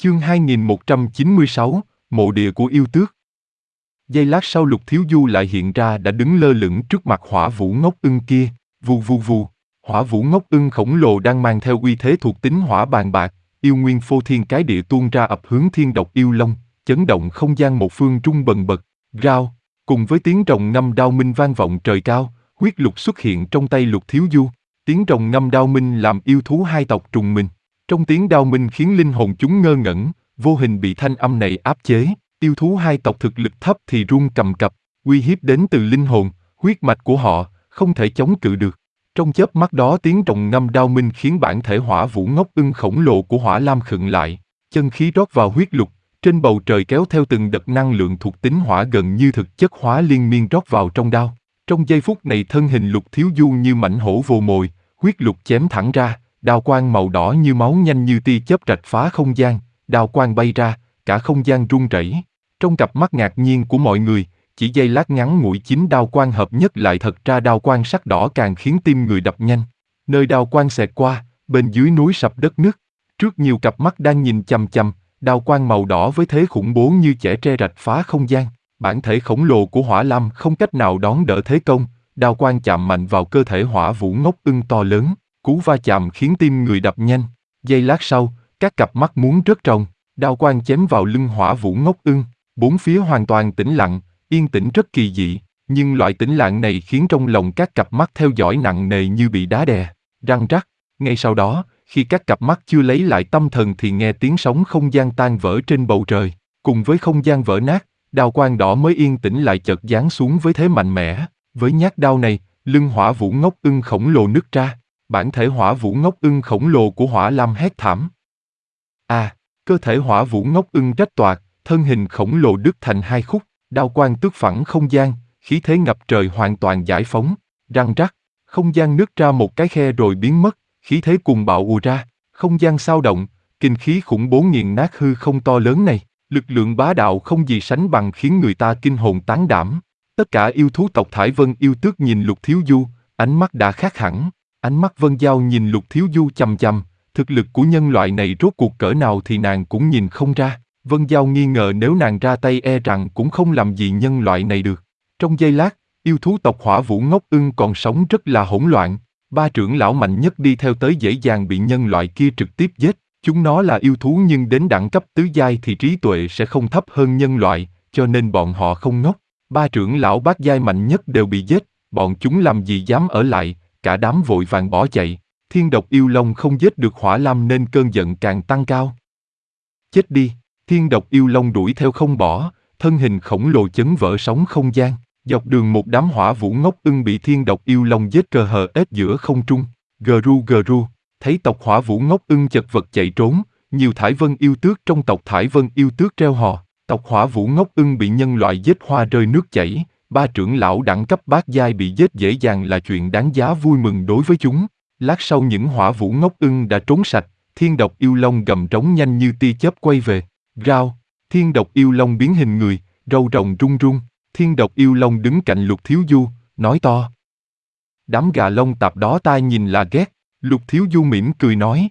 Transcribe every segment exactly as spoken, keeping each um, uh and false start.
Chương hai nghìn một trăm chín mươi sáu, Mộ địa của yêu tước. Giây lát sau Lục Thiếu Du lại hiện ra đã đứng lơ lửng trước mặt Hỏa Vũ Ngốc Ưng kia, vù vù vù. Hỏa Vũ Ngốc Ưng khổng lồ đang mang theo uy thế thuộc tính hỏa bàn bạc, yêu nguyên phô thiên cái địa tuôn ra ập hướng Thiên Độc Yêu Long, chấn động không gian một phương trung bần bật. Rao, cùng với tiếng rồng ngâm đao minh vang vọng trời cao, huyết lục xuất hiện trong tay Lục Thiếu Du. Tiếng rồng ngâm đao minh làm yêu thú hai tộc trùng mình. Trong tiếng đao minh khiến linh hồn chúng ngơ ngẩn, vô hình bị thanh âm này áp chế. Yêu thú hai tộc thực lực thấp thì run cầm cập, uy hiếp đến từ linh hồn, huyết mạch của họ, không thể chống cự được. Trong chớp mắt đó tiếng rồng ngâm đao minh khiến bản thể Hỏa Vũ Ngốc Ưng khổng lồ của Hỏa Lam khựng lại, chân khí rót vào huyết lục, trên bầu trời kéo theo từng đợt năng lượng thuộc tính hỏa gần như thực chất hóa liên miên rót vào trong đao. Trong giây phút này thân hình Lục Thiếu Du như mãnh hổ vồ mồi, huyết lục chém thẳng ra, đao quang màu đỏ như máu nhanh như tia chớp rạch phá không gian, đao quang bay ra, cả không gian rung rẩy. Trong cặp mắt ngạc nhiên của mọi người, chỉ giây lát ngắn ngủi chính đao quang hợp nhất lại thật ra đao quang sắc đỏ càng khiến tim người đập nhanh. Nơi đao quang xẹt qua, bên dưới núi sập đất nứt. Trước nhiều cặp mắt đang nhìn chằm chằm, đao quang màu đỏ với thế khủng bố như chẻ tre rạch phá không gian. Bản thể khổng lồ của Hỏa Lam không cách nào đón đỡ thế công, đao quang chạm mạnh vào cơ thể Hỏa Vũ Ngốc Ưng to lớn, cú va chạm khiến tim người đập nhanh. Giây lát sau, các cặp mắt muốn rớt tròng, đao quang chém vào lưng Hỏa Vũ Ngốc Ưng. Bốn phía hoàn toàn tĩnh lặng, yên tĩnh rất kỳ dị, nhưng loại tĩnh lặng này khiến trong lòng các cặp mắt theo dõi nặng nề như bị đá đè, răng rắc. Ngay sau đó, khi các cặp mắt chưa lấy lại tâm thần thì nghe tiếng sóng không gian tan vỡ trên bầu trời, cùng với không gian vỡ nát, đao quang đỏ mới yên tĩnh lại chợt giáng xuống với thế mạnh mẽ. Với nhát đao này, lưng Hỏa Vũ Ngốc Ưng khổng lồ nứt ra, bản thể Hỏa Vũ Ngốc Ưng khổng lồ của Hỏa Lam hét thảm. À, cơ thể Hỏa Vũ Ngốc Ưng rách toạc, thân hình khổng lồ đứt thành hai khúc, đao quang tước phẳng không gian, khí thế ngập trời hoàn toàn giải phóng, răng rắc, không gian nứt ra một cái khe rồi biến mất, khí thế cuồng bạo ùa ra, không gian xao động, kinh khí khủng bố nghiền nát hư không to lớn này, lực lượng bá đạo không gì sánh bằng khiến người ta kinh hồn tán đảm. Tất cả yêu thú tộc Thải Vân yêu tước nhìn Lục Thiếu Du, ánh mắt đã khác hẳn, ánh mắt Vân Giao nhìn Lục Thiếu Du chằm chằm, thực lực của nhân loại này rốt cuộc cỡ nào thì nàng cũng nhìn không ra. Vân Giao nghi ngờ nếu nàng ra tay e rằng cũng không làm gì nhân loại này được. Trong giây lát, yêu thú tộc Hỏa Vũ Ngốc Ưng còn sống rất là hỗn loạn. Ba trưởng lão mạnh nhất đi theo tới dễ dàng bị nhân loại kia trực tiếp giết. Chúng nó là yêu thú nhưng đến đẳng cấp tứ giai thì trí tuệ sẽ không thấp hơn nhân loại, cho nên bọn họ không ngốc. Ba trưởng lão bát giai mạnh nhất đều bị giết, bọn chúng làm gì dám ở lại, cả đám vội vàng bỏ chạy. Thiên Độc Yêu Long không giết được Hỏa Lam nên cơn giận càng tăng cao. Chết đi! Thiên Độc Yêu Long đuổi theo không bỏ, thân hình khổng lồ chấn vỡ sóng không gian, dọc đường một đám Hỏa Vũ Ngốc Ưng bị Thiên Độc Yêu Long giết cờ hờ ết giữa không trung. Gru gru, thấy tộc Hỏa Vũ Ngốc Ưng chật vật chạy trốn, nhiều Thải Vân yêu tước trong tộc Thải Vân yêu tước reo hò, tộc Hỏa Vũ Ngốc Ưng bị nhân loại giết hoa rơi nước chảy, ba trưởng lão đẳng cấp bát giai bị giết dễ dàng là chuyện đáng giá vui mừng đối với chúng. Lát sau những Hỏa Vũ Ngốc Ưng đã trốn sạch, Thiên Độc Yêu Long gầm trống nhanh như tia chớp quay về. Rao, Thiên Độc Yêu Long biến hình người, râu rồng rung rung, Thiên Độc Yêu Long đứng cạnh Lục Thiếu Du, nói to. Đám gà lông tạp đó ta nhìn là ghét, Lục Thiếu Du mỉm cười nói.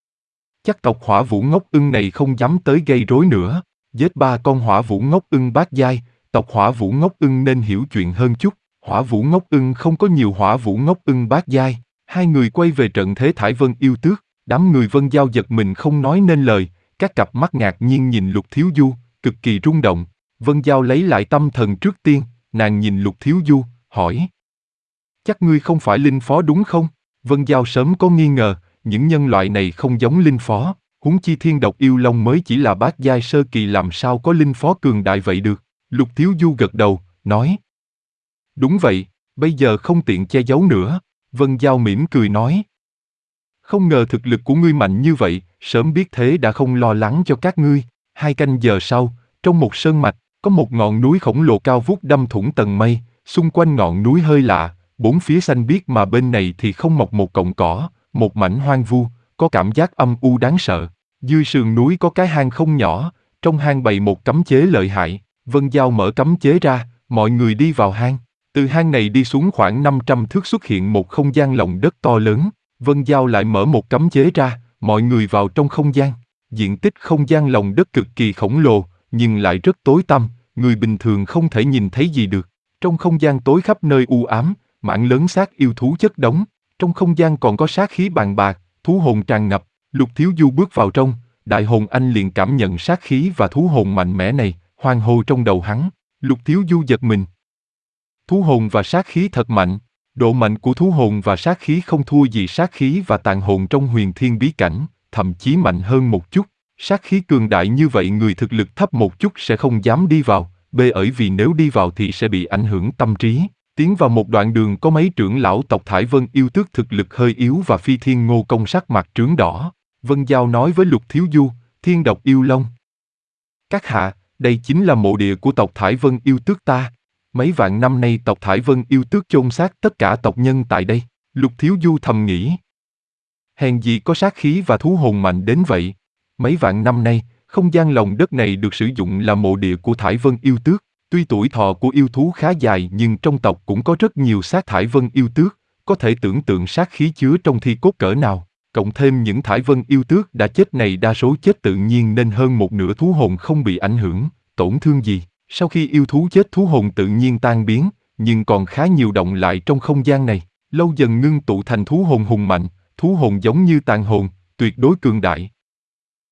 Chắc tộc Hỏa Vũ Ngốc Ưng này không dám tới gây rối nữa, giết ba con Hỏa Vũ Ngốc Ưng bát giai, tộc Hỏa Vũ Ngốc Ưng nên hiểu chuyện hơn chút, Hỏa Vũ Ngốc Ưng không có nhiều Hỏa Vũ Ngốc Ưng bát giai. Hai người quay về trận thế Thải Vân yêu tước, đám người Vân Giao giật mình không nói nên lời. Các cặp mắt ngạc nhiên nhìn Lục Thiếu Du, cực kỳ rung động. Vân Giao lấy lại tâm thần trước tiên, nàng nhìn Lục Thiếu Du, hỏi. Chắc ngươi không phải linh phó đúng không? Vân Giao sớm có nghi ngờ, những nhân loại này không giống linh phó, huống chi Thiên Độc Yêu Long mới chỉ là bát giai sơ kỳ làm sao có linh phó cường đại vậy được. Lục Thiếu Du gật đầu, nói. Đúng vậy, bây giờ không tiện che giấu nữa. Vân Giao mỉm cười nói. Không ngờ thực lực của ngươi mạnh như vậy, sớm biết thế đã không lo lắng cho các ngươi. Hai canh giờ sau, trong một sơn mạch, có một ngọn núi khổng lồ cao vút đâm thủng tầng mây, xung quanh ngọn núi hơi lạ, bốn phía xanh biếc mà bên này thì không mọc một cọng cỏ, một mảnh hoang vu, có cảm giác âm u đáng sợ. Dưới sườn núi có cái hang không nhỏ, trong hang bày một cấm chế lợi hại. Vân Giao mở cấm chế ra, mọi người đi vào hang. Từ hang này đi xuống khoảng năm trăm thước xuất hiện một không gian lòng đất to lớn. Vân Giao lại mở một cấm chế ra, mọi người vào trong không gian. Diện tích không gian lòng đất cực kỳ khổng lồ, nhưng lại rất tối tăm, người bình thường không thể nhìn thấy gì được. Trong không gian tối khắp nơi u ám, mảng lớn xác yêu thú chất đống. Trong không gian còn có sát khí bàn bạc, thú hồn tràn ngập. Lục Thiếu Du bước vào trong, đại hồn anh liền cảm nhận sát khí và thú hồn mạnh mẽ này, hoang hô trong đầu hắn. Lục Thiếu Du giật mình. Thú hồn và sát khí thật mạnh. Độ mạnh của thú hồn và sát khí không thua gì sát khí và tàn hồn trong huyền thiên bí cảnh, thậm chí mạnh hơn một chút. Sát khí cường đại như vậy người thực lực thấp một chút sẽ không dám đi vào, bởi vì nếu đi vào thì sẽ bị ảnh hưởng tâm trí. Tiến vào một đoạn đường có mấy trưởng lão tộc Thải Vân yêu tước thực lực hơi yếu và Phi Thiên Ngô Công sắc mặt trướng đỏ. Vân Giao nói với Lục Thiếu Du, Thiên Độc Yêu Long. Các hạ, đây chính là mộ địa của tộc Thải Vân yêu tước ta. Mấy vạn năm nay tộc Thải Vân yêu tước chôn xác tất cả tộc nhân tại đây. Lục Thiếu Du thầm nghĩ. Hèn gì có sát khí và thú hồn mạnh đến vậy. Mấy vạn năm nay, không gian lòng đất này được sử dụng là mộ địa của Thải Vân yêu tước. Tuy tuổi thọ của yêu thú khá dài nhưng trong tộc cũng có rất nhiều xác Thải Vân yêu tước, có thể tưởng tượng sát khí chứa trong thi cốt cỡ nào. Cộng thêm những Thải Vân yêu tước đã chết này đa số chết tự nhiên nên hơn một nửa thú hồn không bị ảnh hưởng, tổn thương gì. Sau khi yêu thú chết thú hồn tự nhiên tan biến, nhưng còn khá nhiều động lại trong không gian này, lâu dần ngưng tụ thành thú hồn hùng mạnh, thú hồn giống như tàn hồn, tuyệt đối cường đại.